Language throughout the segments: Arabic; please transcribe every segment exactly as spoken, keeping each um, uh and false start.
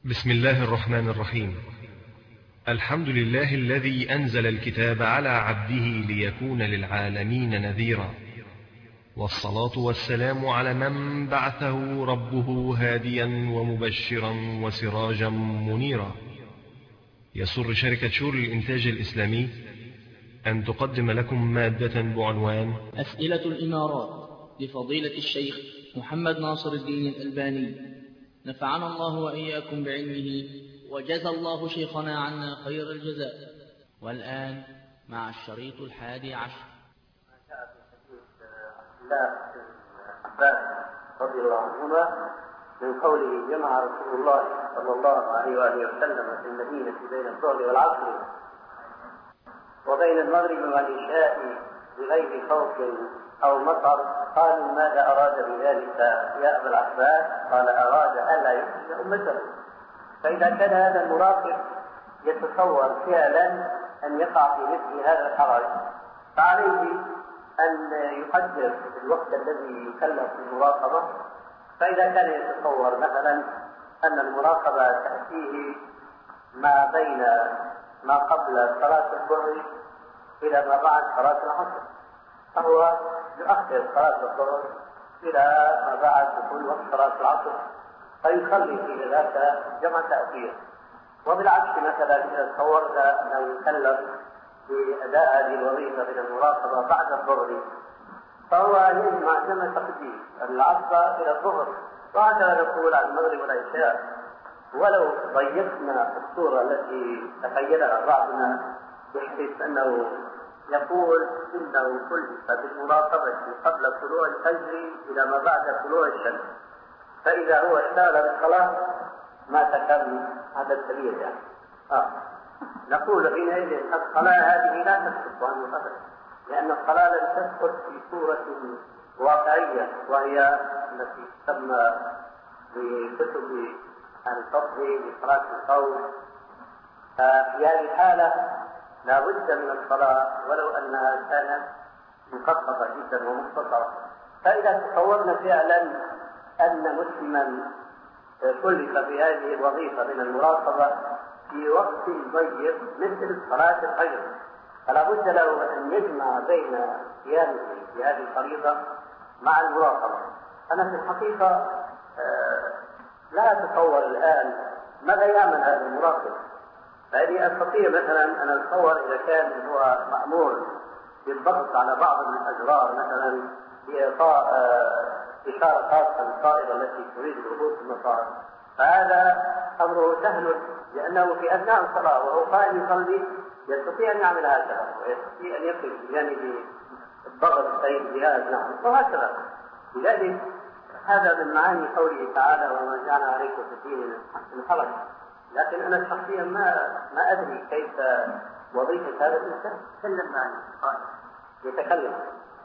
بسم الله الرحمن الرحيم. الحمد لله الذي أنزل الكتاب على عبده ليكون للعالمين نذيرا، والصلاة والسلام على من بعثه ربه هاديا ومبشرا وسراجا منيرا. يسر شركة شور الإنتاج الإسلامي أن تقدم لكم مادة بعنوان أسئلة الإمارات لفضيلة الشيخ محمد ناصر الدين الألباني، نفعنا الله وإياكم بعلمه وجزى الله شيخنا عنا خير الجزاء. والآن مع الشريط الحادي عشر. ما جاء في حديث عبد الله بن عباس رضي الله عنهما من قوله: جمع رسول الله صلى الله عليه وآله وسلم في المدينة بين الظهر والعصر وبين المغرب والعشاء بغير خوف أو مطر. قالوا: ماذا أراد بذلك يا أبا العباس؟ قال: أراد ألا يخرج أمته. فإذا كان هذا المراقب يتصور فعلا أن يقع في مثل هذا الحرج، فعليه أن يقدر الوقت الذي يكلف في المراقبة. فإذا كان يتصور مثلا أن المراقبة تأتيه ما بين ما قبل صلاة الظهر إلى ما بعد صلاة العصر، فهو يؤخر صلاة الظهر إلى ما بعد دخول وقت صلاة العصر، فيصلي في ذاك جمع تأثير. وبالعكس مثلا إذا تصورنا أنه يكلف بأداء هذه الوظيفة من المراقبة بعد الظهر، فهو يجمع جمع تقديم العصر إلى الظهر، وهكذا نقول عن المغرب والعشاء. ولو ضيقنا الصورة التي تخيلها بعضنا بحيث أنه يقول إنه كلف بالمراقبة قبل طلوع الفجر إلى ما بعد طلوع الشمس، فإذا هو اشتغل بالصلاة ما تكمل هذا السبيل يعني. آه. نقول حينئذ الصلاة هذه لا تسقط عنه أبدا، لأن الصلاة لم تسقط في صورة واقعية، وهي التي تسمى بكتب الفقه بصلاة الخوف. ففي هذه الحالة لا بد من الصلاة ولو أنها كانت مخففة جدا ومختصرة. فإذا تصورنا فعلا أن مسلما كلف في هذه الوظيفة من المراقبة في وقت ضيق مثل صلاة الفجر، فلا بد له أن يجمع بين قيامه في هذه الفريضة مع المراقبة. أنا في الحقيقة لا أتصور الآن ماذا يعمل هذا المراقب. فإني أستطيع مثلا أن أتصور إذا كان هو مأمور بالضغط على بعض الأزرار مثلا بإعطاء إشارة خاصة للطائرة التي تريد الهبوط في المطار، فهذا أمره سهل، لأنه في أثناء الصلاة وهو قائم يصلي يستطيع أن يعمل هكذا، ويستطيع أن يقف بجانب الضغط أي الجهاز. نعم، وهكذا. لذلك هذا من معاني قوله تعالى: وما جعل عليكم في الدين من حرج. لكن أنا شخصيا ما ما أدري كيف وظيفة هذا الإنسان. تكلم معي يتكلم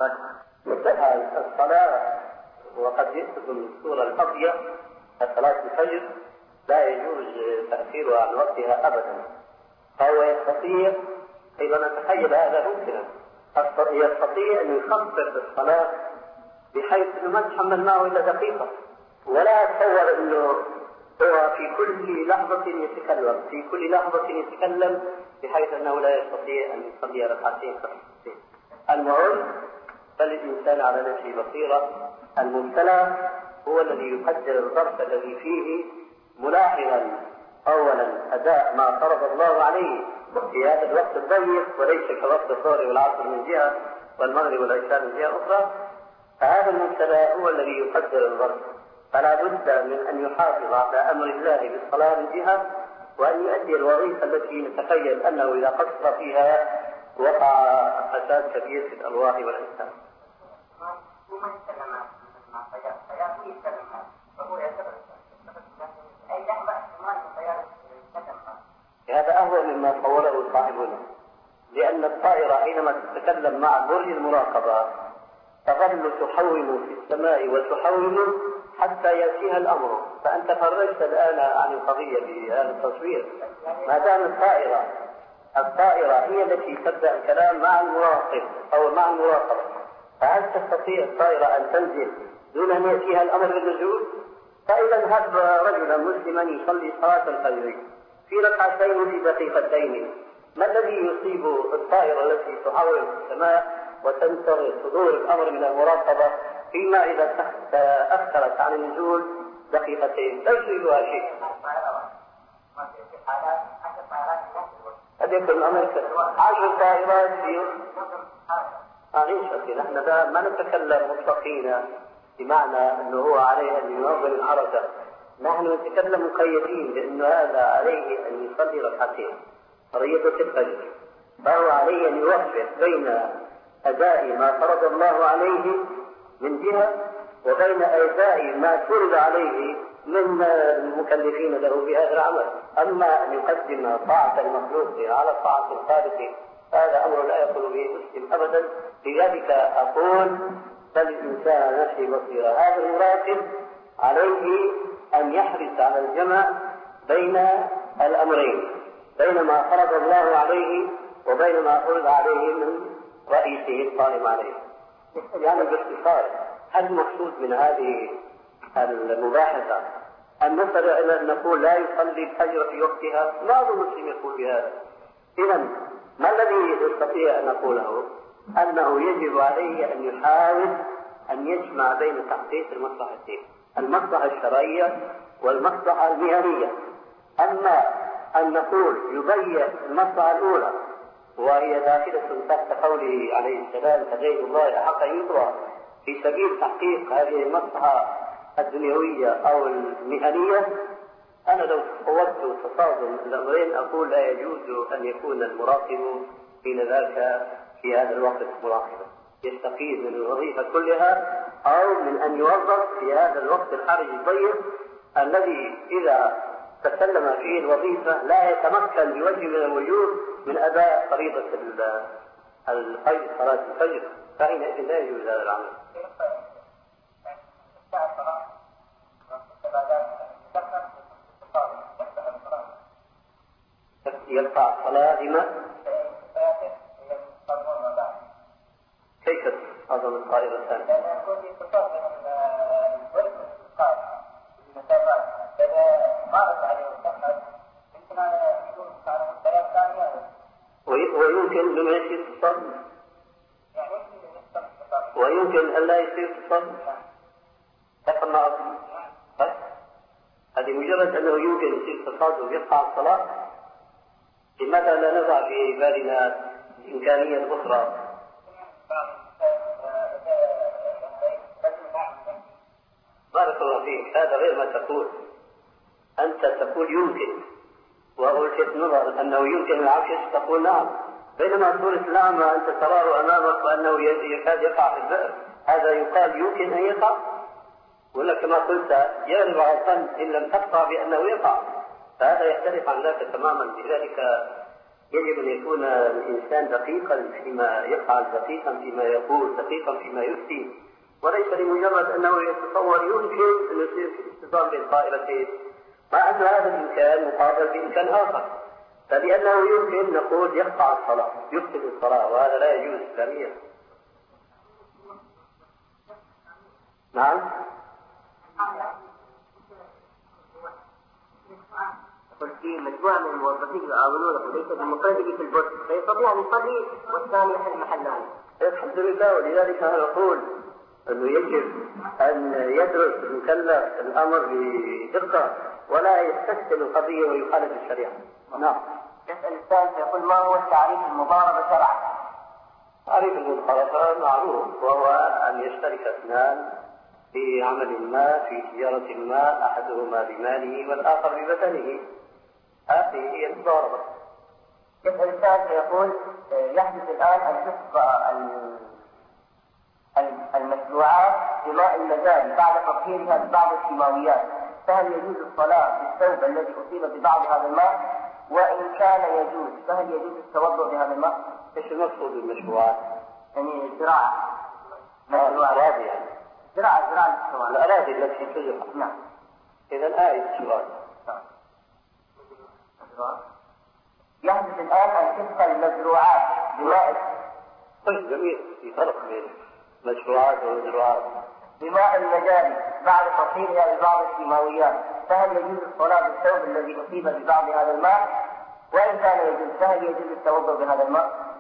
الصلاة، وقد يقصد الصورة القضية صلاة الفجر لا يجوز تأخيرها عن وقتها أبدا، فهو يستطيع أيضا نتخيل هذا ممكنا يستطيع أن يخفف الصلاة بحيث أنه ما تحمل معه إلا دقيقة، ولا أتصور أنه هو في كل لحظة يتكلم في كل لحظة يتكلم بحيث أنه لا يستطيع أن يصلي ركعتين خفيفتين. المهم فالإنسان على نفسه بصيرة. المبتلى هو الذي يقدر الظرف الذي فيه ملاحظا أولا أداء ما فرض الله عليه في هذا الوقت الضيق، وليس كوقت الظهر والعصر من جهة والمغرب والعشاء من جهة أخرى. فهذا المبتلى هو الذي يقدر الظرف، فلا بد من أن يحافظ على أمر الله بالصلاة من جهة، وأن يؤدي الوظيفة التي نتخيل أنه إذا قصر فيها وقع فساد كبير في الأرواح والأجسام. هذا أهون مما تصوره صاحبنا، لأن الطائرة حينما تتكلم مع برج المراقبة تظل تحوم في السماء وتحوم حتى يأتيها الأمر. فأنت فرجت الآن عن القضية بهذا التصوير. ما دام الطائرة الطائرة هي التي تبدأ الكلام مع المراقب أو مع المراقبة، فهل تستطيع الطائرة أن تنزل دون أن يأتيها الأمر بالنزول؟ فإذا هب رجلا مسلما يصلي صلاة الفجر في ركعتين في دقيقتين، ما الذي يصيب الطائرة التي تحاول في السماء وتنتظر صدور الأمر من المراقبة فيما إذا أخرت عن النزول دقيقتين لا يصيبها شيء؟ قد يكون الأمر عشر طائرات في معليش نحن ما نتكلم مطلقين بمعنى أنه هو عليه أن ينظم الحركة، نحن نتكلم مقيدين لأنه هذا عليه أن يصلي ركعتين فريضة الفجر، فهو عليه أن يوفق بين أداء ما فرض الله عليه من جهة وبين أداء ما فرض عليه من المكلفين له بهذا العمل. أما أن يقدم طاعة المخلوق على طاعة الخالق هذا أمر لا يقول به مسلم أبدا. لذلك أقول فالإنسان نفسه بصيرة، هذا المراقب عليه أن يحرص على الجمع بين الأمرين، بين ما فرض الله عليه وبين ما فرض عليه من رئيسه القائم عليه. يعني باختصار هل المقصود من هذه المباحثة أن نصل إلى أن نقول لا يصلي الفجر في وقتها؟ بعض المسلم يقول بهذا. إذا ما الذي يستطيع أن نقوله؟ أنه يجب عليه أن يحاول أن يجمع بين تحقيق المصلحتين، المصلحة الشرعية والمصلحة المهنية. أما أن نقول يبين المصلحة الأولى وهي داخلة تحت قوله عليه السلام فدين الله أحق أن يطوى في سبيل تحقيق هذه المصلحة الدنيوية أو المهنية، أنا لو قوضت تصادم الأمرين أقول لا يجوز أن يكون المراقب حين ذاك في هذا الوقت مراقبا، يستفيد من الوظيفة كلها أو من أن يوظف في هذا الوقت الحرج الضيق الذي إذا تسلم فيه الوظيفة لا يتمكن بوجه من الوجوه من أداء فريضة الفجر صلاة الفجر، فحينئذ لا يجوز هذا العمل. يقطع الصلاة لما؟ كيف أظن الطائرة الثانية؟ ويمكن لما يصير اتصال ويمكن أن لا يصير اتصال تفهم ما أقول؟ هذه مجرد أنه يمكن يصير اتصال ويقطع الصلاة، لماذا لا نضع في بالنا إمكانية أخرى؟ بارك الله فيك، هذا غير ما تقول. أنت تقول يمكن، وألفت نظر أنه يمكن العكس تقول نعم، بينما صورة الأعمى أنت تراه أمامك وأنه يكاد يقع في البئر، هذا يقال يمكن أن يقع، ولا كما قلت يغلب على الظن إن لم تقطع بأنه يقع، فهذا يختلف عن ذلك تماما. لذلك يجب أن يكون الإنسان دقيقا فيما يفعل، دقيقا فيما يقول، دقيقا فيما يفتي، وليس لمجرد أنه يتصور يمكن أن يصير في اتصال بين طائرتين، مع أن هذا الإمكان مقابل بإمكان آخر، فلأنه يمكن نقول يقطع الصلاة يفسد الصلاة، وهذا لا يجوز إسلاميا. نعم. قلت في مجموعة من الموظفين يعاونونه وليس بمفرده في البرد فيستطيع أن يصلي والثاني يحل محلان. الحمد لله. ولذلك أنا أقول أنه يجب أن يدرس المكلف الأمر بدقة ولا يستسهل القضية ويخالف الشريعة. نعم. يسأل الثالث يقول ما هو التعريف المضاربة شرعا؟ تعريف المضاربة معروف، وهو أن يشترك اثنان في عمل ما، في تجارة ما، أحدهما بماله والآخر ببدنه، هذه هي المضاربة. يسأل الثالث يقول يحدث الآن أن تسقى المشروعات بماء المزاري بعد تطهيرها ببعض الكيماويات، فهل يجوز الصلاة في الثوب الذي أصيب ببعض هذا الماء؟ وإن كان يجوز فهل يجوز التوضؤ بهذا الماء؟ ايش المقصود بالمشروعات؟ يعني زراعة الأراضي، يعني زراعة زراعة الشوارع، الأراضي التي تزرع. نعم. إذا آية السؤال. يحدث الآن أن تسقى المزروعات بماء. طيب جميل، في فرق بين مشروعات ومزروعات. بماء المجاري بعد تطهيرها ببعض الكيماويات، فهل يجوز الصلاة بالثوب الذي أصيب ببعض هذا الماء؟ وإن كان يجوز فهل يجوز التوضؤ بهذا الماء؟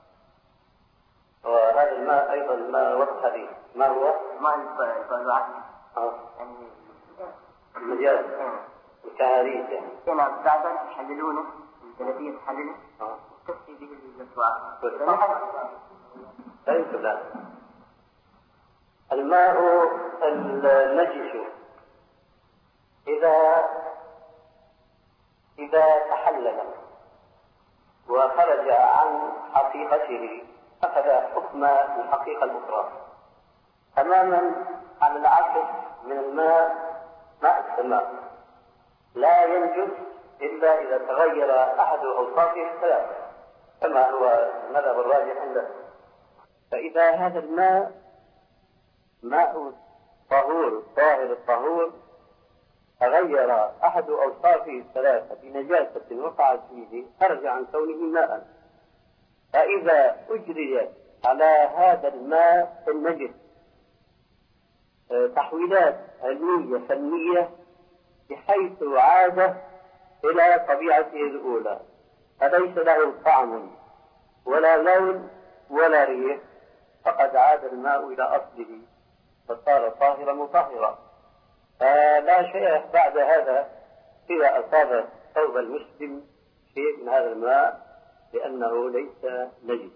وهذا الماء أيضا ما وضح لي ما هو؟ ماء الفاضعات. اه المجال الكهاريس يعني. نعم بعد يحللونه الثلاثية تحلله تكفي به المسواك. ليس لا. الماء النجس إذا إذا تحلل وخرج عن حقيقته أخذ حكم الحقيقة الأخرى تماما على العكس من الماء. ماء السماء لا ينجس إلا إذا تغير أحد أوصافه الثلاثة كما هو المذهب الراجح عنده. فإذا هذا الماء ماء طهور طاهر الطهور تغير أحد أوصافه الثلاثة بنجاسة وقعت فيه خرج عن كونه ماء. فإذا أجري على هذا الماء النجس تحويلات علمية فنية بحيث عاد إلى طبيعته الأولى فليس له طعم ولا لون ولا ريح، فقد عاد الماء إلى أصله فصار طاهرا مطهرا. فلا شيء بعد هذا إذا أصاب ثوب المسلم شيء من هذا الماء لأنه ليس نجس.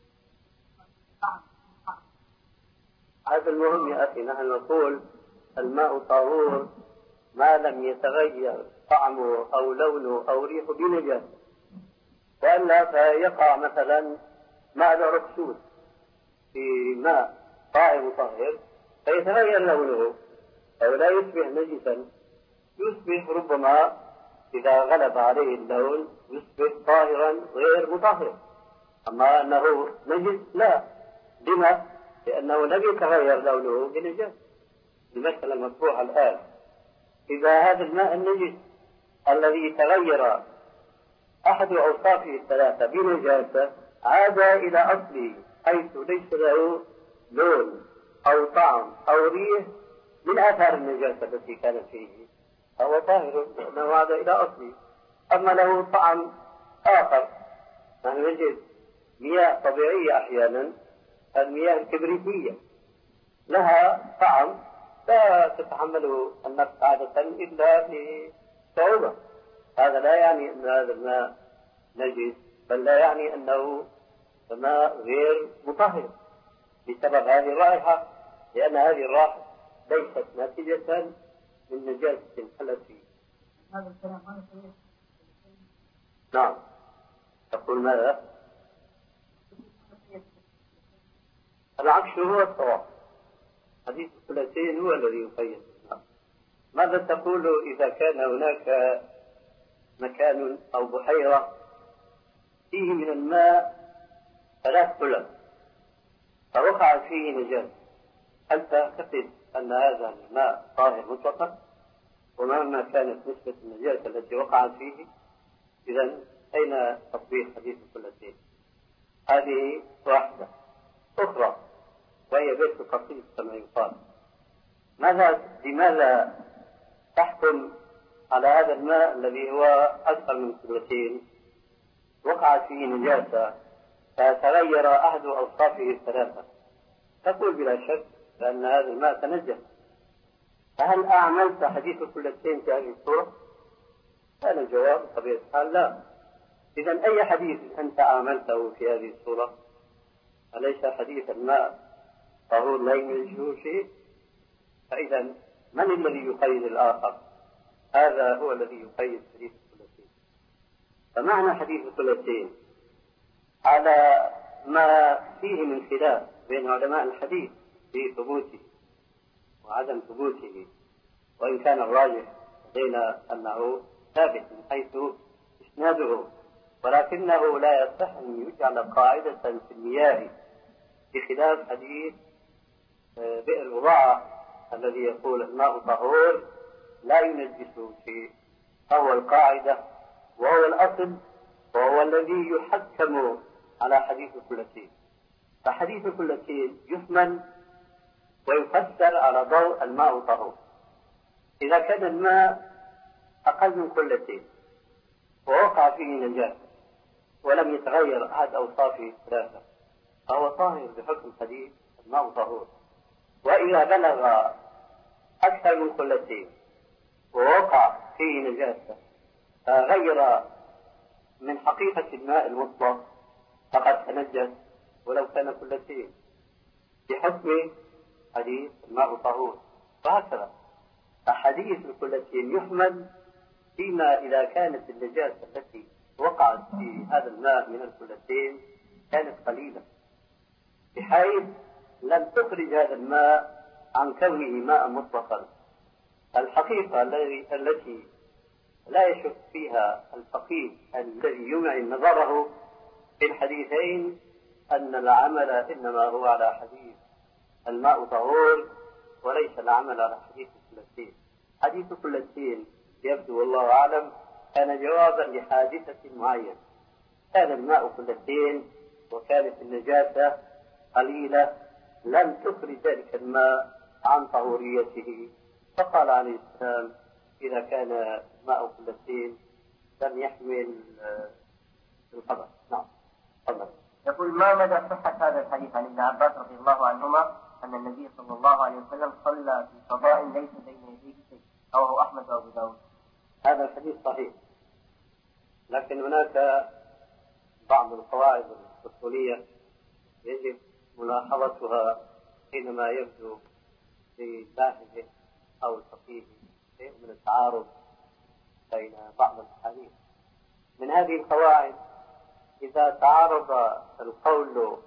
هذا المهم يا أخي، نحن نقول الماء طهور ما لم يتغير طعمه أو لونه أو ريحه بنجاسة، وإلا فيقع مثلا ماء العرقسوس في ماء طاهر مطهر فيتغير لونه أو لا يصبح نجسا، يصبح ربما إذا غلب عليه اللون يصبح طاهرا غير مطهر. أما أنه نجس لا. لما؟ لأنه لم يتغير لونه بنجاسة. المسألة مفتوحة الآن. إذا هذا الماء النجس الذي تغير أحد أوصافه الثلاثة بنجاسة عاد إلى أصله حيث ليس له لون أو طعم أو ريح من آثار النجاسة التي كانت فيه، فهو طاهر لأنه عاد إلى أصله. أما له طعم آخر، نحن نجد مياه طبيعية أحيانا، المياه الكبريتية لها طعم لا تتحمله النفس عادة إلا بصعوبة. هذا لا يعني أن هذا الماء نجس، بل لا يعني أنه ماء غير مطهر بسبب هذه الرائحة، لأن هذه الرائحة ليست ناتجة من نجاسة حلت فيه. هذا الكلام أنا سمعت. نعم. تقول ماذا؟ العكس هو الصواب. حديث الثلاثين هو الذي يقيد. ماذا تقول إذا كان هناك مكان أو بحيرة فيه من الماء ثلاث قلل فوقع فيه نجاسة، هل تعتقد أن هذا الماء طاهر مطلقا؟ ومهما كانت نسبة النجاسة التي وقعت فيه، إذن أين تطبيق حديث الثلاثين؟ هذه واحدة. أخرى وهي بيت القصيد كما يقال، ماذا لماذا تحكم على هذا الماء الذي هو أكثر من ثلثين وقعت فيه نجاسة فتغير أحد أوصافه الثلاثة؟ تقول بلا شك لأن هذا الماء تنجس. فهل أعملت حديث الثلثين في هذه الصورة؟ كان الجواب بطبيعة الحال لا. إذن أي حديث أنت أعملته في هذه الصورة؟ أليس حديث الماء طهور لا ينجسه شيء؟ فإذا من الذي يقيد الآخر؟ هذا هو الذي يقيد حديث الثلاثين. فمعنى حديث الثلاثين على ما فيه من خلاف بين علماء الحديث في ثبوته وعدم ثبوته، وإن كان الراجح لدينا أنه ثابت من حيث إسناده، ولكنه لا يصح أن يجعل قاعدة في المياه بخلاف حديث بئر البضاعة الذي يقول الماء طهور لا ينجسه شيء. فهو القاعدة وهو الأصل وهو الذي يحكم على حديث الثلاثين. فحديث الثلاثين يحمل ويفسر على ضوء الماء طهور. إذا كان الماء أقل من قلتين ووقع فيه نجاسة ولم يتغير أحد أوصافه الثلاثة فهو طاهر بحكم حديث الماء طهور. وإذا بلغ أكثر من قلتين ووقع فيه نجاسة فغير من حقيقة الماء المطلق فقد تنجس ولو كان قلتين بحكم حديث الماء طهور. وهكذا فحديث القلتين يحمل فيما إذا كانت النجاسة التي وقعت في هذا الماء من القلتين كانت قليلة بحيث لم تخرج هذا الماء عن كونه ماء مطلقا. الحقيقة التي لا يشك فيها الفقيه الذي يمعن نظره في الحديثين أن العمل إنما هو على حديث الماء طهور وليس العمل على حديث القلتين. حديث القلتين يبدو والله أعلم كان جوابا لحادثة معينة، كان الماء قلتين وكانت النجاسة قليلة لم تخرج ذلك الماء عن طهوريته، فقال عليه السلام إذا كان الماء قلتين لم يحمل الخبث. نعم. تفضل. يقول ما مدى صحة هذا الحديث عن ابن عباس رضي الله عنهما أن النبي صلى الله عليه وسلم صلى في فضاء ليس بين يديه شيء، رواه أحمد وأبو داود؟ هذا الحديث صحيح، لكن هناك بعض القواعد الأصولية يجب ملاحظتها حينما يبدو للباحث أو الفقيه شيء من التعارض بين بعض الأحاديث. من هذه القواعد إذا تعارض القول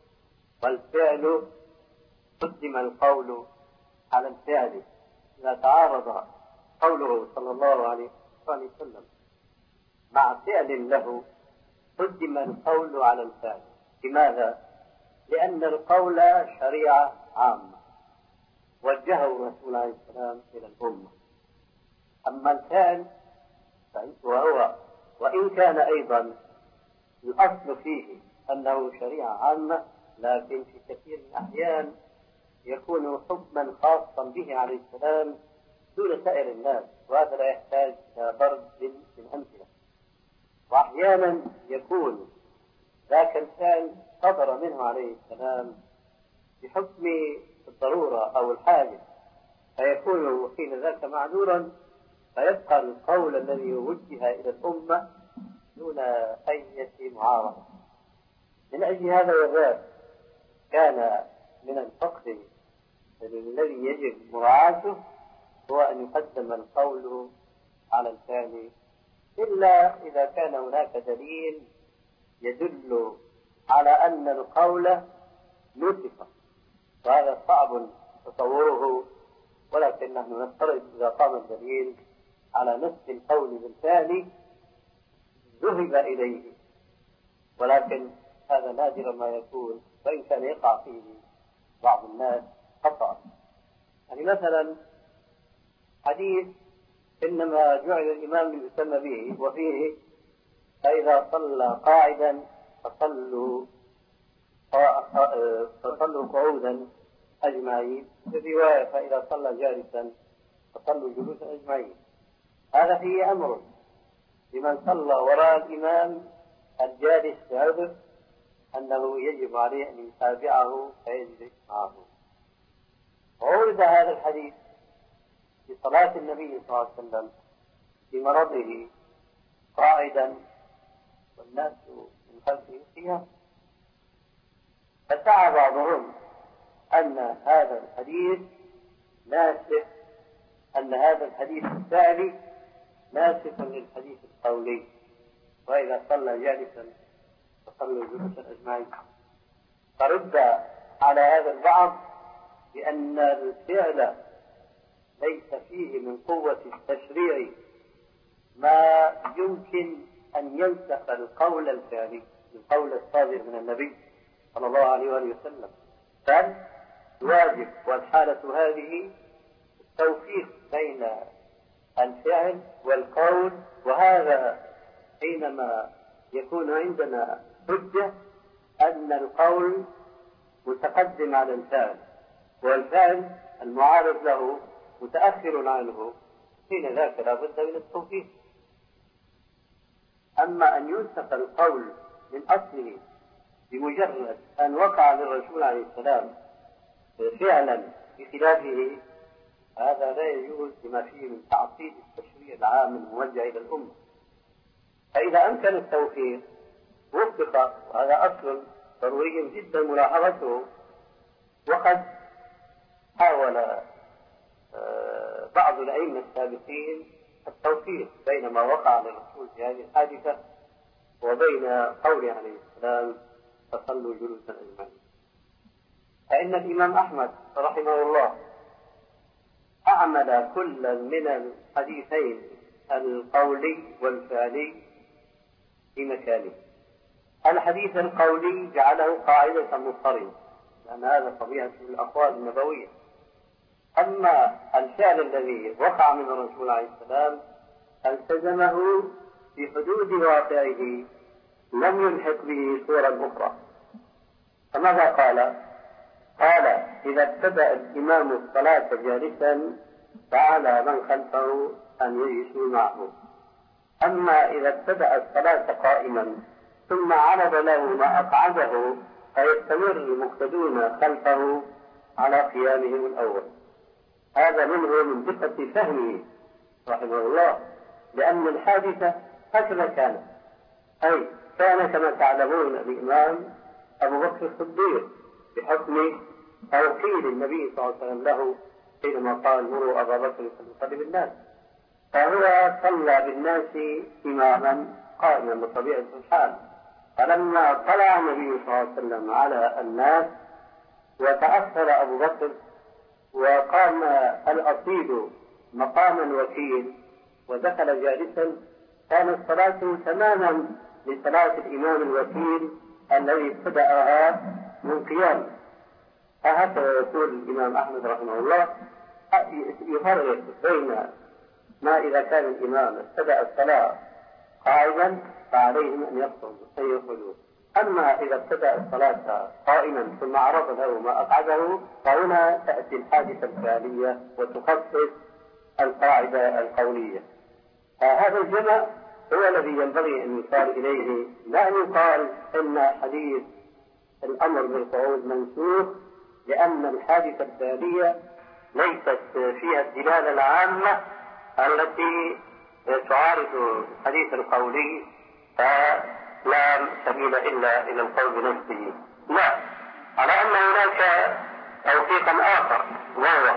والفعل قدم القول على الفعل. إذا تعارض قوله صلى الله عليه وسلم مع فعل له قدم القول على الفعل. لماذا؟ لأن القول شريعة عامة وجهه الرسول عليه السلام إلى الأمة، أما الفعل وهو وإن كان أيضا الأصل فيه أنه شريعة عامة لكن في كثير من الأحيان يكون حكما خاصا به عليه السلام دون سائر الناس، وهذا لا يحتاج إلى ضرب من أمثلة. وأحيانا يكون ذاك الفعل صدر منه عليه السلام بحكم الضرورة أو الحاجة فيكون حين ذاك معذورا، فيبقى القول الذي وجه إلى الأمة دون أي معارضة. من أجل هذا وذاك كان من الفقه الذي يجب مراعاته هو أن يقدم القول على الفعل، إلا إذا كان هناك دليل يدل على أن القول نسخ، وهذا صعب تصوره، ولكن نحن نفترض إذا قام الدليل على نسخ القول بالفعل ذهب إليه، ولكن هذا نادر ما يكون وإن كان يقع فيه بعض الناس خطأ. يعني مثلا حديث إنما جعل الإمام ليسمى به وفيه فإذا صلى قاعدا فصلوا فصلوا قعودا أجمعين، في رواية فإذا صلى جالسا فصلوا جلوسا أجمعين. هذا فيه أمر لمن صلى وراء الإمام الجالس بعذر أنه يجب عليه أن يتابعه فيجلس معه. وورد هذا الحديث في صلاة النبي صلى الله عليه وسلم في مرضه قاعدا والناس من خلفه قيام، فسعى بعضهم أن هذا الحديث ناسخ، أن هذا الحديث الفعلي ناسخ للحديث القولي، وإذا صلى جالسا فصلوا جلوسا أجمعين. فرد على هذا البعض بأن الفعل ليس فيه من قوة التشريع ما يمكن أن ينسخ القول الفعلي، القول الصادر من النبي صلى الله عليه وسلم، بل الواجب والحالة هذه التوفيق بين الفعل والقول، وهذا حينما يكون عندنا حجة أن القول متقدم على الفعل، والفعل المعارض له متأخر عنه، حين ذاك لا بد من التوفيق. أما أن ينسخ القول من أصله بمجرد أن وقع للرسول عليه السلام فعلا بخلافه، هذا لا يجوز لما فيه من تعطيل التشريع العام الموجه إلى الأمة. فإذا أمكن التوفيق وفق، وهذا أصل ضروري جدا ملاحظته. وقد حاول بعض الأئمة السابقين التوفيق بين ما وقع للرسول في هذه الحادثة وبين قوله عليه السلام فصلوا جلوسا أجمعين. فإن الإمام أحمد رحمه الله أعمل كل من الحديثين القولي والفعلي في مكانه. الحديث القولي جعله قاعدة مضطردة، لأن هذا طبيعة الأقوال النبوية. أما الفعل الذي وقع من الرسول عليه السلام التزمه في حدود واقعه، لم يلحق به صورا أخرى. فماذا قال؟ قال: إذا ابتدأ الإمام الصلاة جالسا فعلى من خلفه أن يجلسوا معه. أما إذا ابتدأ الصلاة قائما ثم عرض له ما أقعده فيستمر المقتدون خلفه على قيامهم الأول. هذا منه من دقة فهمه رحمه الله، لأن الحادثة هكذا كانت، أي كان كما تعلمون الإمام أبو بكر الصديق بحكم توكيل النبي صلى الله عليه وسلم له حينما قال: مروا أبا بكر فليصلي بالناس. فهو صلى بالناس إماما قائما بطبيعة الحال. فلما طلع النبي صلى الله عليه وسلم على الناس وتأخر أبو بكر وقام الأصيل مقام الوكيل ودخل جالسا، كانت صلاته تماما لصلاة الإمام الوكيل الذي ابتدأها من قيام. فهكذا يقول الإمام أحمد رحمه الله: يفرق بين ما إذا كان الإمام ابتدأ الصلاة قاعدا فعليهم أن يخرجوا، أما إذا ابتدأ الصلاة قائما ثم عرض له ما أقعده فهنا تأتي الحادثة الفعلية وتخصص القاعدة القولية. هذا الجمع هو الذي ينبغي أن يشار إليه، لا أن يقال إن حديث الأمر بالقعود منسوخ، لأن الحادثة الفعلية ليست فيها الدلالة العامة التي تعارض الحديث القولي فلا سبيل إلا إلى القول بنفسه. لا، على أن هناك توفيقا آخر، وهو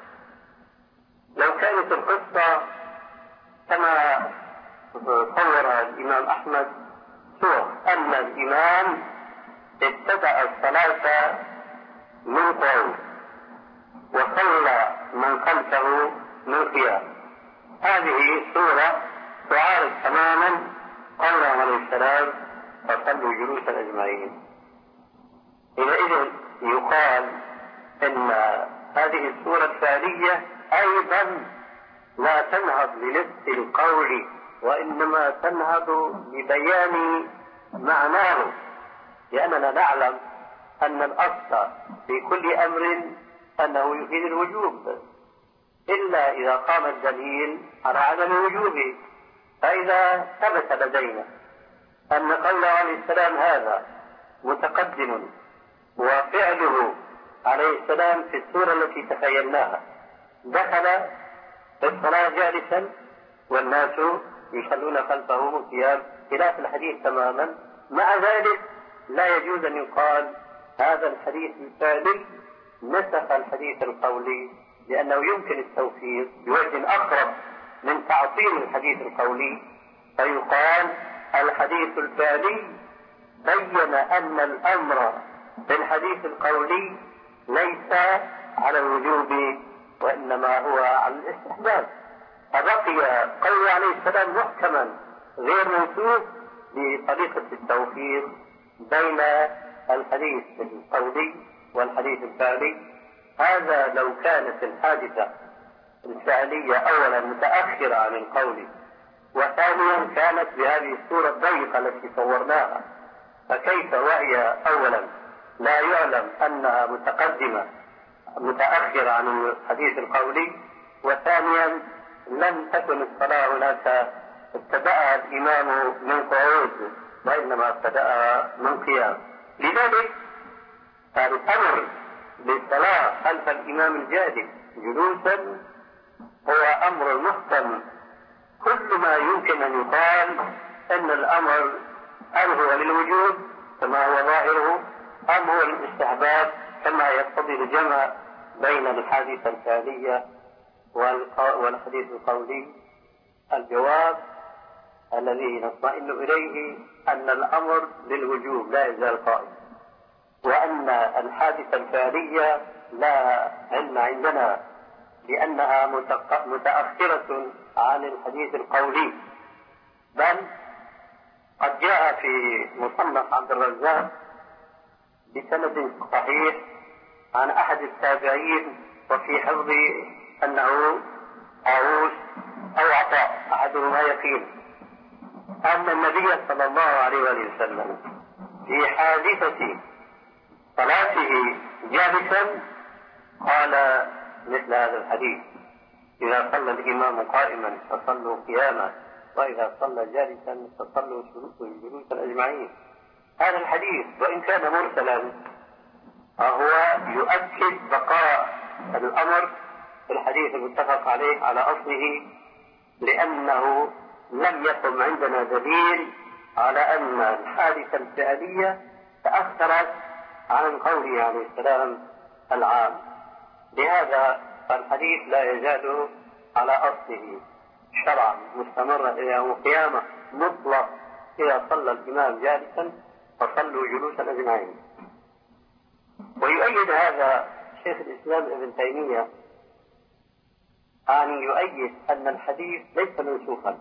لو كانت القصة كما صور الإمام أحمد سوى أن الإمام ابتدأ الصلاة من قول وصلى من خلفه من قيام، هذه صورة تعارض تماما قوله عليه السلام فصلوا جلوسا أجمعين. حينئذ يقال إن هذه الصورة الفعلية أيضا لا تنهض لنفس القول، وإنما تنهض لبيان معناه، لأننا نعلم أن الأصل في كل أمر أنه يفيد الوجوب، إلا إذا قام الدليل على عدم وجوبه. فإذا ثبت لدينا أن قوله عليه السلام هذا متقدم وفعله عليه السلام في السورة التي تخيلناها، دخل في الصلاة جالسا والناس يصلون خلفه قيام، خلاف الحديث تماما. مع ذلك لا يجوز أن يقال هذا الحديث الفعلي نسخ الحديث القولي، لأنه يمكن التوفيق بوجه أقرب من تعطيل الحديث القولي، فيقال الحديث الفعلي بين أن الأمر في الحديث القولي ليس على الوجوب وإنما هو على الاستحباب، فبقي قول عليه السلام محكما غير منسوخ بطريقة التوفيق بين الحديث القولي والحديث الفعلي. هذا لو كانت الحادثة الفعلية أولا متأخرة عن القول، وثانيا كانت بهذه الصورة الضيقة التي صورناها، فكيف وهي أولا لا يعلم أنها متقدمة متأخر عن الحديث القولي، وثانيا لم تكن الصلاة هناك ابتدأها الإمام من قعود وإنما ابتدأها من قيام. لذلك فالأمر بالصلاة خلف الإمام الجالس جلوسا هو أمر محكم. كل ما يمكن أن يقال أن الأمر هل هو للوجوب كما هو ظاهره أم هو للاستحباب كما يقتضي الجمع بين الحادثة الفعلية والحديث القولي. الجواب الذي نطمئن إليه أن الأمر للوجوب لا يزال قائم، وأن الحادثة الفعلية لا علم عندنا لأنها متأخرة عن الحديث القولي، بل قد جاء في مصنف عبد الرزاق بسند صحيح عن أحد التابعين وفي حفظ أنه طاووس أو عطاء أحدهما يقين أن النبي صلى الله عليه وسلم في حادثة صلاته جالسا قال مثل هذا الحديث: إذا صلى الإمام قائما فصلوا قياما، وإذا صلى جالسا فصلوا جلوسا أجمعين. هذا الحديث وإن كان مرسلا فهو يؤكد بقاء الأمر في الحديث المتفق عليه على أصله، لأنه لم يقم عندنا دليل على أن الحادثة الفعلية تأخرت عن قوله عليه السلام العام. لهذا فالحديث لا يزال على أصله شرعا مستمرا إلى يوم القيامة مطلق: إذا صلى الإمام جالسا فصلوا جلوسا أجمعين. ويؤيد هذا شيخ الإسلام ابن تيمية أن يؤيد أن الحديث ليس منسوخا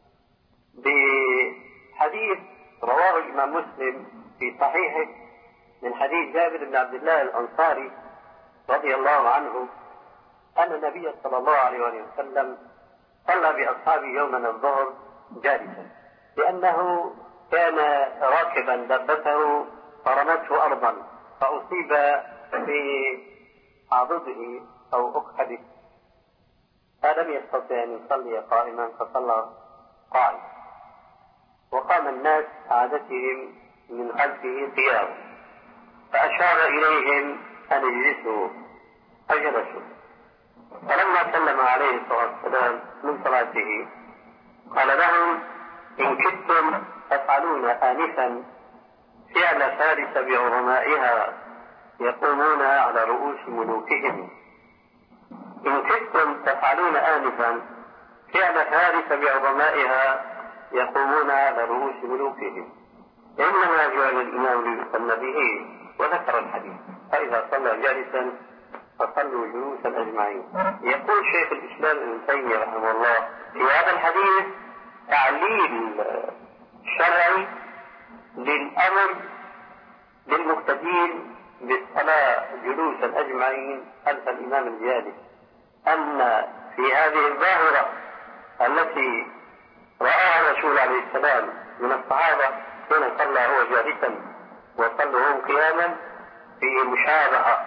بحديث رواه الإمام مسلم في صحيحه من حديث جابر بن عبد الله الأنصاري رضي الله عنه أن النبي صلى الله عليه وسلم صلى بأصحابه يوما الظهر جالسا، لأنه كان راكبا دابته فرمته أرضا فأصيب في عضده أو أكحده فلم يستطع أن يصلي قائما فصلى قائما، وقام الناس عادتهم من خلفه قيام، فأشار إليهم أن يجلسوا فجلسوا. فلما سلم عليه الصلاة والسلام من صلاته قال لهم: إن كدتم تفعلون آنفا فعل فارس بعظمائها يقومون على رؤوس ملوكهم. إن كدتم تفعلون آنفا فعل فارس بعظمائها يقومون على رؤوس ملوكهم. إنما جعل الإمام ليصلى به، وذكر الحديث: فإذا صلى جالسا فصلوا جلوسا أجمعين. يقول شيخ الإسلام ابن تيمية رحمه الله في هذا الحديث تعليل شرعي للأمر للمقتدين بالصلاة جلوسا أجمعين خلف الإمام الجالس، أن في هذه الظاهرة التي رآها الرسول عليه السلام من الصحابة حين صلى هو جالسا وصلوا هم قياما في مشابهة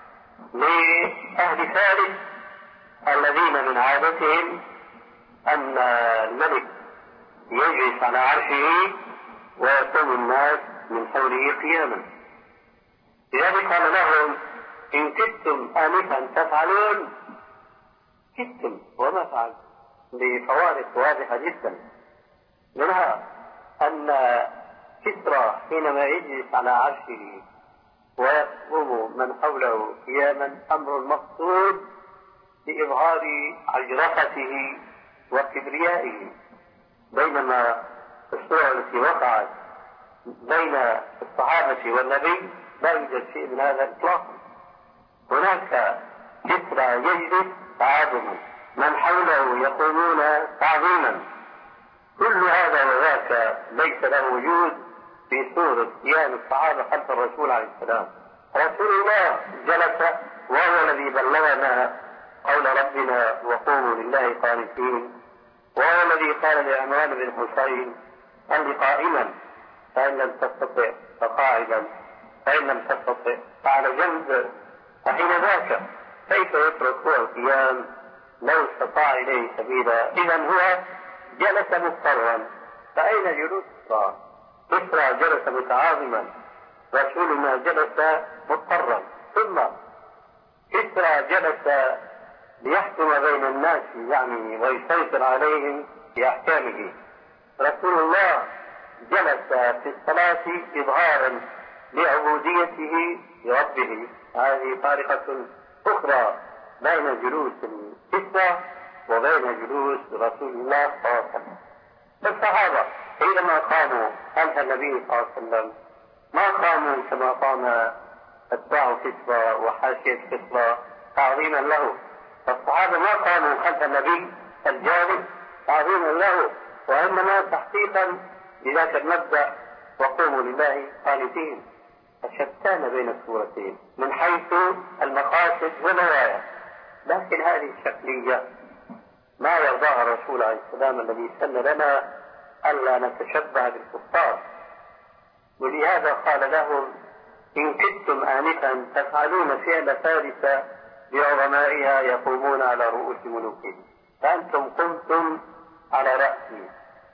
لأهل فارس الذين من عادتهم أن الملك يجلس على عرشه ويقوم الناس من حوله قياما. لذلك قال لهم: إن كدتم آنفا تفعلون. كدتم وما فعل بفوارق واضحة جدا، منها أن كسرى حينما يجلس على عرشه ويقوم من حوله قياما أمر مقصود لإظهار عجرفته وكبريائه، بينما الصورة التي وقعت بين الصحابة والنبي لا يوجد شيء من هذا إطلاقا. هناك كسرى يجلس تعاظما، من حوله يقومون تعظيما. كل هذا وذاك ليس له وجود في صورة قيام الصحابة خلف الرسول عليه السلام. رسول الله جلس وهو الذي بلغنا قول ربنا: وقوموا لله قانتين، وهو الذي قال لعمران بن حسين: صل قائما فإن لم تستطع فقاعدا، فإن لم تستطع فعلى جنب فحين ذاك كيف يترك هو القيام لو استطاع إليه سبيلا؟ إذا هو جلس مضطرا. فأين جلوس كسرى؟ كسرى جلس متعاظما، رسولنا جلس مضطرا. ثم كسرى جلس ليحكم بين الناس يعني ويسيطر عليهم بأحكامه. رسول الله جلس في الصلاة إظهارا لعبوديته لربه. هذه طريقة أخرى بين جلوس الكسرى وبين جلوس رسول الله صلى الله عليه وسلم. الصحابة حينما قاموا خلف النبي صلى الله عليه وسلم ما قاموا كما قام أتباع كسرى وحاشية كسرى تعظيما له. فالصحابة ما قاموا خلف النبي الجالس تعظيما له، وإنما تحقيقا لذاك المبدأ وقوموا لله قانتين. فشتان بين الصورتين من حيث المقاصد والنوايا، لكن هذه الشكلية ما يرضاها الرسول عليه السلام الذي سن لنا ألا نتشبه بالكفار. ولهذا قال لهم: إن كدتم آنفا تفعلون فعل فارس بعظمائها يقومون على رؤوس ملوكهم، فأنتم قمتم على رأسي،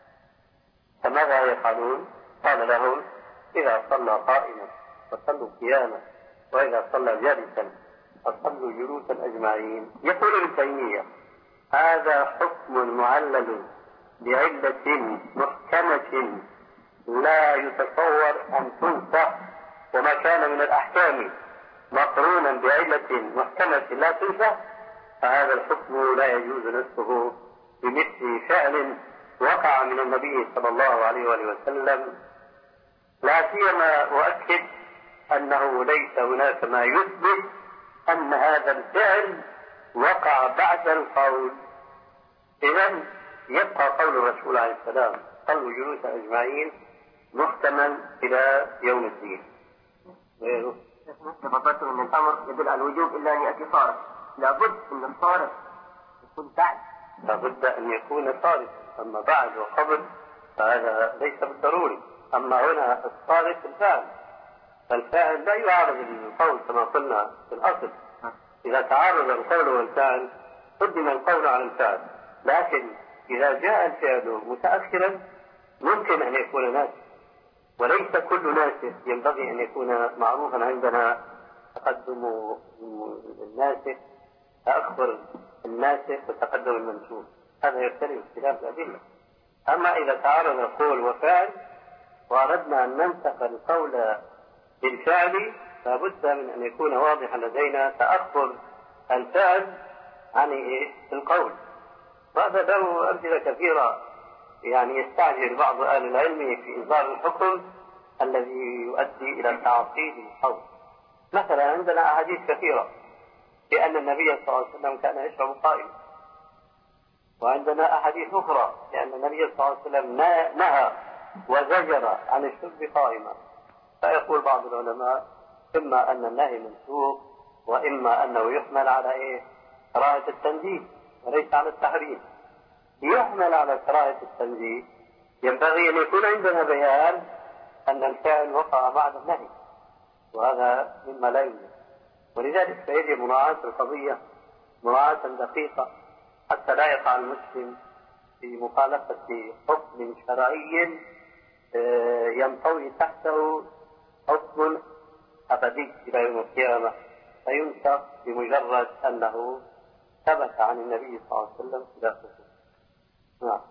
فماذا يفعلون؟ قال لهم: إذا صلى قائما فصلوا قياما، وإذا صلى جالسا فصلوا جلوسا أجمعين. يقول ابن تيمية: هذا حكم معلل بعلة محكمة لا يتصور أن تنسى، وما كان من الأحكام مقرونا بعلة محكمة لا تنسى فهذا الحكم لا يجوز نسخه بمثل فعل وقع من النبي صلى الله عليه وآله وسلم. لا سيما أؤكد أنه ليس هناك ما يثبت أن هذا الفعل وقع بعد القول. إذن يبقى قول الرسول عليه السلام: صلوا جلوس أجمعين محتمل إلى يوم الدين. غيره تفضلت من الأمر يدل على الوجوب إلا أن يأتي صارف. لابد أن الصارف يكون بعد، لابد أن يكون صارف. أما بعد وقبل فهذا ليس بالضروري. أما هنا الصارف الفعل، فالفاعل لا يعارض القول كما قلنا في الأصل. إذا تعارض القول والفعل قدم القول على الفعل، لكن إذا جاء الفعل متأخرا ممكن أن يكون ناسخ، وليس كل ناسخ ينبغي أن يكون معروفا عندنا تقدم الناسخ تأخر الناسخ وتقدم المنسوخ، هذا يختلف اختلاف الأدلة. أما إذا تعارض القول وفعل وأردنا أن ننسخ القول بالفعل لابد من أن يكون واضحا لدينا تأخر الفعل عن القول. وهذا له أمثلة كثيرة، يعني يستعجل بعض أهل العلم في إصدار الحكم الذي يؤدي إلى تعطيل القول. مثلا عندنا أحاديث كثيرة بأن النبي صلى الله عليه وسلم كان يشرب قائما، وعندنا أحاديث أخرى بأن النبي صلى الله عليه وسلم نهى وزجر عن الشرب قائما. فيقول بعض العلماء: إما أن النهي منسوخ، وإما أنه يحمل على إيه؟ كراهة التنزيه وليس على التحريم. يحمل على كراهة التنزيه ينبغي أن يكون عندنا بيان أن الفعل وقع بعد النهي، وهذا مما لا يوجد. ولذلك فيجب مراعاة القضية مراعاة دقيقة حتى لا يقع المسلم في مخالفة حكم شرعي ينطوي تحته حكم أبدي إلى يوم القيامة فينسخ بمجرد أنه ثبت عن النبي صلى الله عليه وسلم خلافه. نعم.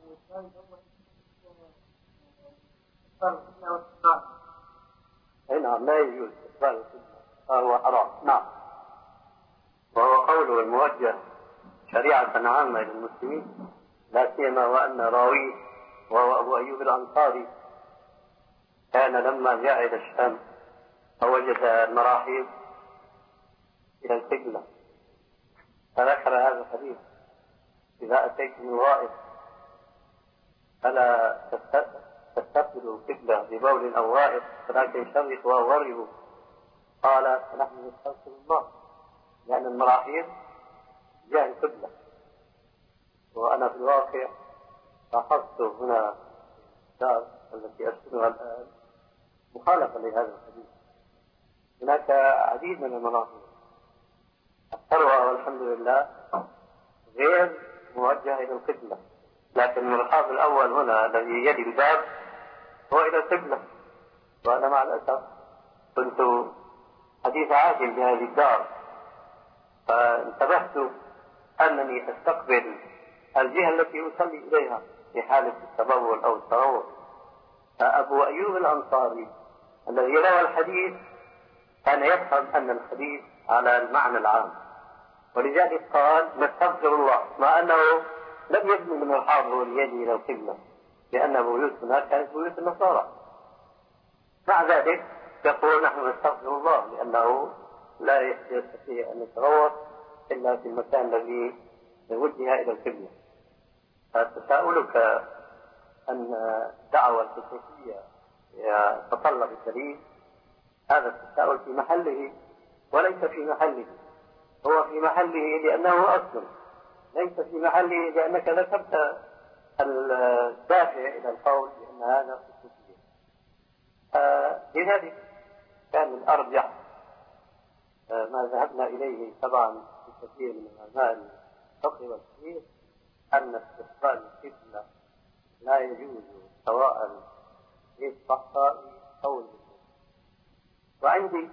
نعم لا يجوز استقبال القبلة فهو حرام. نعم. وهو قوله الموجه شريعة عامة للمسلمين، لا سيما وأن راويه وهو أبو أيوب الأنصاري كان لما جاء إلى الشام فوجد المراحيض إلى القبلة فذكر هذا الحديث: إذا أتيتم الغائط فلا تستقبلوا القبلة ببول أو غائط ولكن شرقوا أو غربوا. قال: فنحن نستغفر الله لأن المراحيض جاء القبلة. وأنا في الواقع لاحظت هنا الدار التي أسكنها الآن مخالفة لهذا الحديث. هناك عديد من المناطق أكثرها والحمد لله غير موجهة إلى القبلة، لكن الملحاظ الأول هنا الذي يلي الباب هو إلى القبلة. وأنا مع الأسف كنت حديث عهد بهذه الدار، فانتبهت أنني أستقبل الجهة التي أصلي إليها في حالة التبول أو التروح. فأبو أيوب الأنصاري الذي روى الحديث كان يفهم أن الحديث على المعنى العام، ولذلك قال نستغفر الله، مع أنه لم يبني من الحاضر ليجي إلى القبلة، لأن بيوتنا كانت بيوت النصارى. مع ذلك يقول نحن نستغفر الله لأنه لا يستطيع أن يتغوط إلا في المكان الذي وجه إلى القبلة. فتساؤلك أن دعوة الخصوصية يتطلب الدليل، هذا التساؤل في محله وليس في محله. هو في محله لأنه أصل، ليس في محله لأنك ذكرت الدافع إلى القول بأن هذا خصوصية. آه لذلك كان الأرجح آه ما ذهبنا إليه طبعا في كثير من علماء الفقه والحديث أن استقبال القبلة لا يجوز سواء للصحراء أو للمسجد. وعندي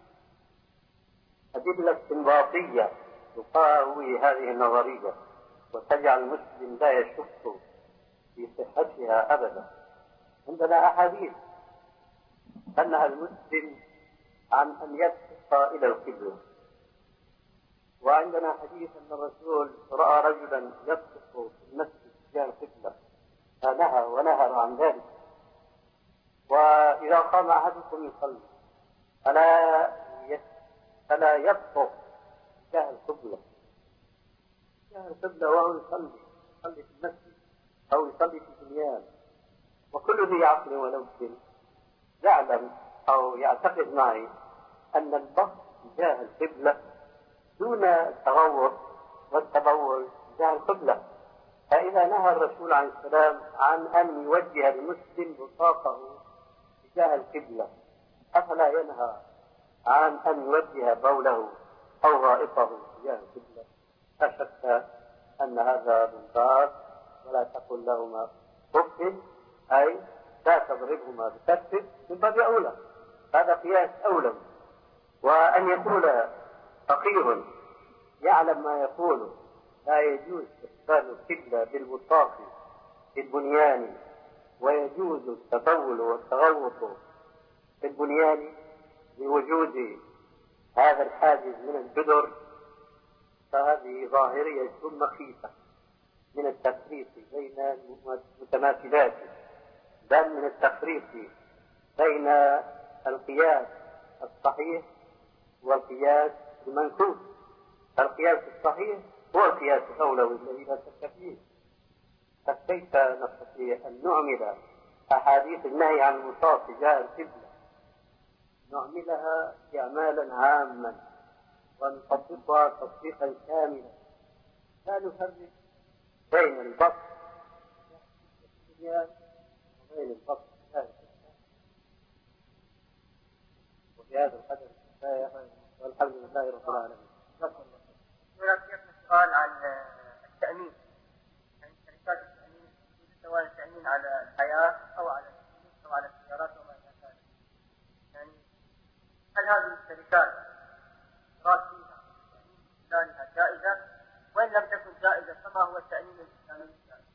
أدلة استنباطية تقاوي هذه النظرية وتجعل المسلم لا يشك في صحتها أبدا. عندنا أحاديث أنها المسلم عن أن يبصق إلى القبلة، وعندنا حديث أن الرسول رأى رجلا يبصق في المسجد تجاه القبلة فنهى ونهر عن ذلك. وإذا قام أحدكم يصلي فلا فلا يبصق تجاه القبلة تجاه القبلة وهو يصلي يصلي في المسجد أو يصلي في بنيان. وكل ذي عقل ونفس يعلم أو يعتقد معي أن البصق تجاه القبلة دون التغوط والتبول تجاه القبلة. فإذا نهى الرسول عليه السلام عن أن يوجه المسلم بصاقه تجاه القبلة، أفلا ينهى عن أن يوجه بوله أو غائطه تجاه القبلة؟ لا شك أن هذا من باب ولا تقل لهما أف، أي لا تضربهما بكفك، من باب أولى. هذا قياس أولى. وأن يقول فقيه يعلم ما يقوله لا يجوز استقبال القبلة بالبصاق في البنيان ويجوز التبول والتغوط في البنيان بوجود هذا الحاجز من الجدر، فهذه ظاهرية مخيفة من التفريق بين المتماثلات، بل من التفريق بين القياس الصحيح والقياس المنكوس. القياس الصحيح هو القياس الأولوي الذي لا شك فيه. فكيف نستطيع أن نعمل أحاديث النهي عن البصاق تجاه القبلة نعملها إعمالا عاما ونطبقها تطبيقا كاملا، لا نفرق بين البصق وبين البصق تجاه القبلة. وفي هذا القدر كفاية والحمد لله رب العالمين. سؤال عن التأمين، يعني شركات التأمين سواء التأمين على الحياة أو على الفلوس أو على السيارات وما إلى ذلك، يعني هل هذه الشركات رأس فيها التأمين الإسلامي جائزة؟ وإن لم تكن جائزة فما هو التأمين الإسلامي الجائز؟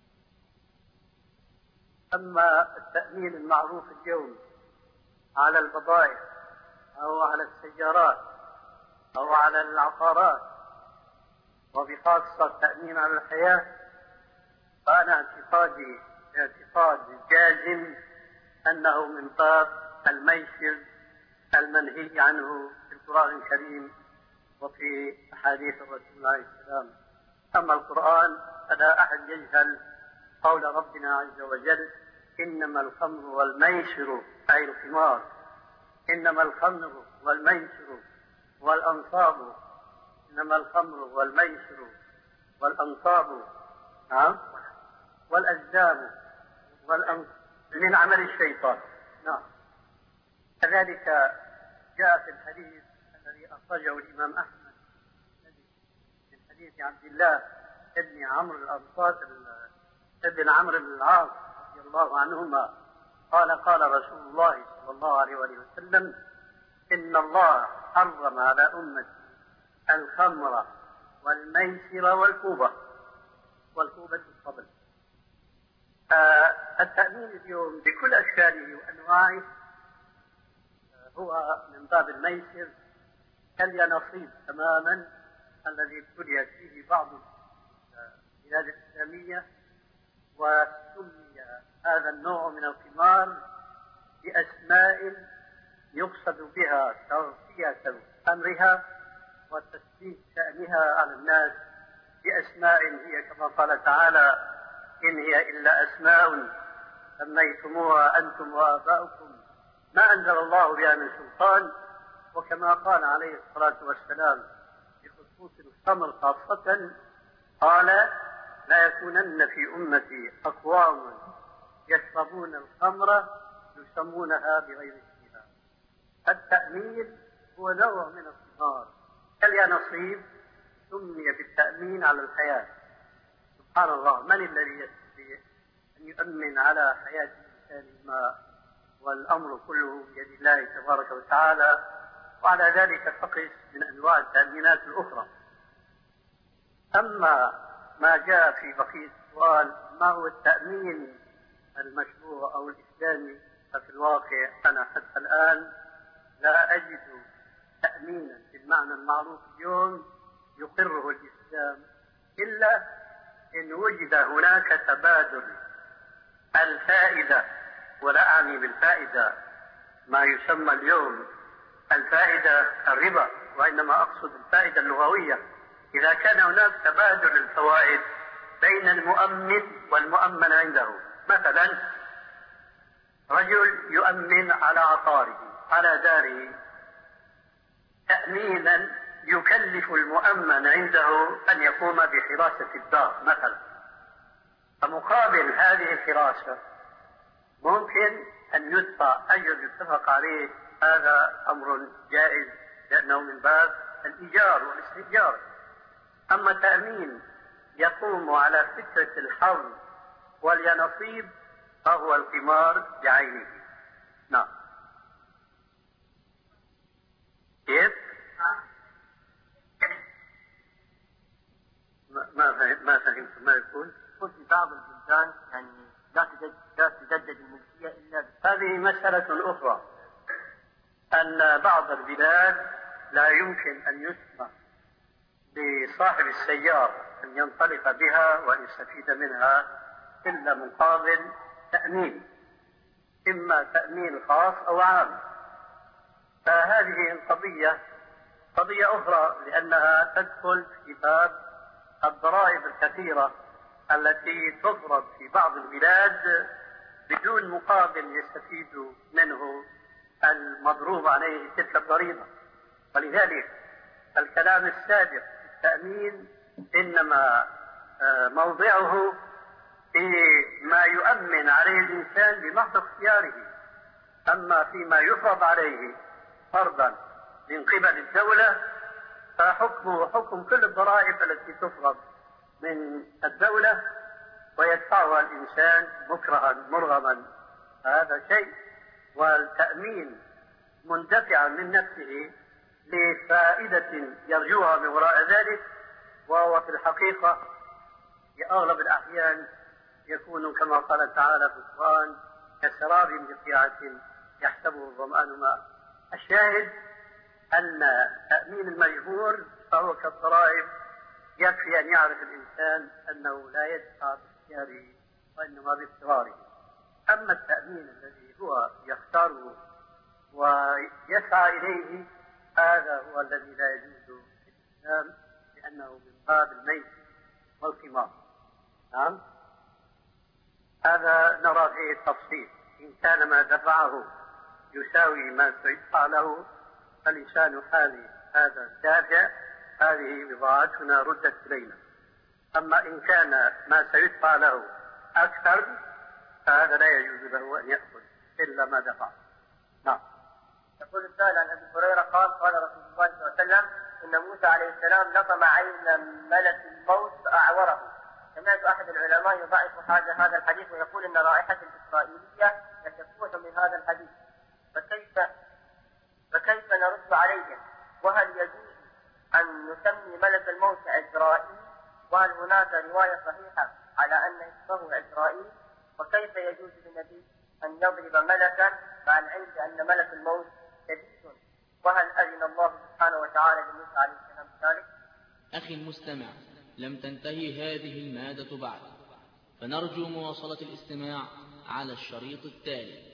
أما التأمين المعروف اليوم على البضائع أو على السيارات أو على العقارات وبخاصة التأمين على الحياة، فأنا اعتقادي اعتقاد جازم أنه من باب الميسر المنهي عنه في القرآن الكريم وفي أحاديث الرسول عليه السلام. أما القرآن فلا أحد يجهل قول ربنا عز وجل: إنما الخمر والميسر أي القمار، إنما الخمر والميسر والأنصاب، إنما الخمر والميسر والأنصاب نعم والأزلام والأنصاب من عمل الشيطان. نعم. كذلك جاء في الحديث الذي أخرجه الإمام أحمد الذي حديث عبد الله ابن عمرو الأنصاري ابن عمرو بن العاص رضي الله عنهما قال قال رسول الله صلى الله عليه وسلم: إن الله حرم على أمتي الخمر والميسر والكوبة والكوبة الطبل. التأمين اليوم بكل أشكاله وأنواعه هو من باب الميسر كاليانصيب تماما الذي ابتليت فيه بعض البلاد الإسلامية، وسمي هذا النوع من القمار بأسماء يقصد بها تغطية أمرها وتثبيت شأنها على الناس بأسماء هي كما قال تعالى: إن هي إلا أسماء سميتموها أنتم وآباؤكم ما أنزل الله بها من سلطان. وكما قال عليه الصلاة والسلام بخصوص الخمر خاصة قال: لا يكونن في أمتي أقوام يشربون الخمر يسمونها بغير اسمها. التأمين هو نوع من القمار كاليانصيب سمي بالتأمين على الحياة. سبحان الله، من الذي يستطيع أن يؤمن على حياة الإنسان ما والأمر كله بيد الله تبارك وتعالى؟ وعلى ذلك فقس من أنواع التأمينات الأخرى. أما ما جاء في بقية السؤال ما هو التأمين المشروع أو الإسلامي، ففي الواقع أنا حتى الآن لا أجد تأمينا بالمعنى المعروف اليوم يقره الإسلام، إلا إن وجد هناك تبادل الفائدة، ولا أعني بالفائدة ما يسمى اليوم الفائدة الربا، وإنما أقصد الفائدة اللغوية. إذا كان هناك تبادل الفوائد بين المؤمن والمؤمن عنده، مثلا رجل يؤمن على عقاره على داره تأمينا يكلف المؤمن عنده أن يقوم بحراسة الدار مثلا، فمقابل هذه الحراسة ممكن أن يدفع أجر يتفق عليه. هذا أمر جائز لأنه من باب الإيجار والاستئجار. أما تأمين يقوم على فكرة الحظ واليانصيب فهو القمار بعينه. نعم. كيف؟ ما ما فهمت ما يقول؟ قلت في بعض البلدان يعني لا تجدد الملكية إلا هذه مسألة أخرى، أن بعض البلاد لا يمكن أن يسمح لصاحب السيارة أن ينطلق بها وأن يستفيد منها إلا مقابل تأمين، إما تأمين خاص أو عام. فهذه القضية قضية أخرى، لأنها تدخل في باب الضرائب الكثيرة التي تفرض في بعض البلاد بدون مقابل يستفيد منه المضروب عليه تلك الضريبة. ولذلك الكلام السابق في التأمين إنما موضعه في ما يؤمن عليه الإنسان بمحض اختياره، أما فيما يفرض عليه فرضا من قبل الدولة فحكمه حكم كل الضرائب التي تفرض من الدولة ويدفعها الإنسان مكرها مرغما. هذا شيء، والتأمين مندفعا من نفسه لفائدة يرجوها من وراء ذلك، وهو في الحقيقة في أغلب الأحيان يكون كما قال تعالى في القرآن: كسراب بقيعة يحسبه الظمآن ماء. الشاهد أن تأمين المجبور فهو كالضرائب، يكفي أن يعرف الإنسان أنه لا يدفع باختياره وإنما باضطراره. أما التأمين الذي هو يختاره ويسعى إليه هذا هو الذي لا يجوز في الإسلام، لأنه من باب الميسر والقمار. نعم، هذا نرى فيه التفصيل. إن كان ما دفعه يساوي ما سيدفع له فلسان حال هذا الدافع هذه بضاعتنا ردت إلينا. أما إن كان ما سيدفع له أكثر فهذا لا يجوز له أن يأخذ إلا ما دفع. نعم. يقول السائل عن أبي هريرة قال: قال رسول الله صلى الله عليه وسلم: أن موسى عليه السلام لطم عين ملك الموت فأعوره. سمعت أحد العلماء يضعف هذا الحديث ويقول أن رائحة الإسرائيلية يشكون من هذا الحديث، فكيف فكيف نرد عليهم؟ وهل يجوز أن نسمي ملك الموت عزرائيل؟ وهل هناك رواية صحيحة على أن اسمه عزرائيل؟ وكيف يجوز للنبي أن يضرب ملكا مع العلم بأن ملك الموت شديد؟ وهل أذن الله سبحانه وتعالى لموسى عليه السلام ذلك؟ أخي المستمع، لم تنتهي هذه المادة بعد، فنرجو مواصلة الاستماع على الشريط التالي.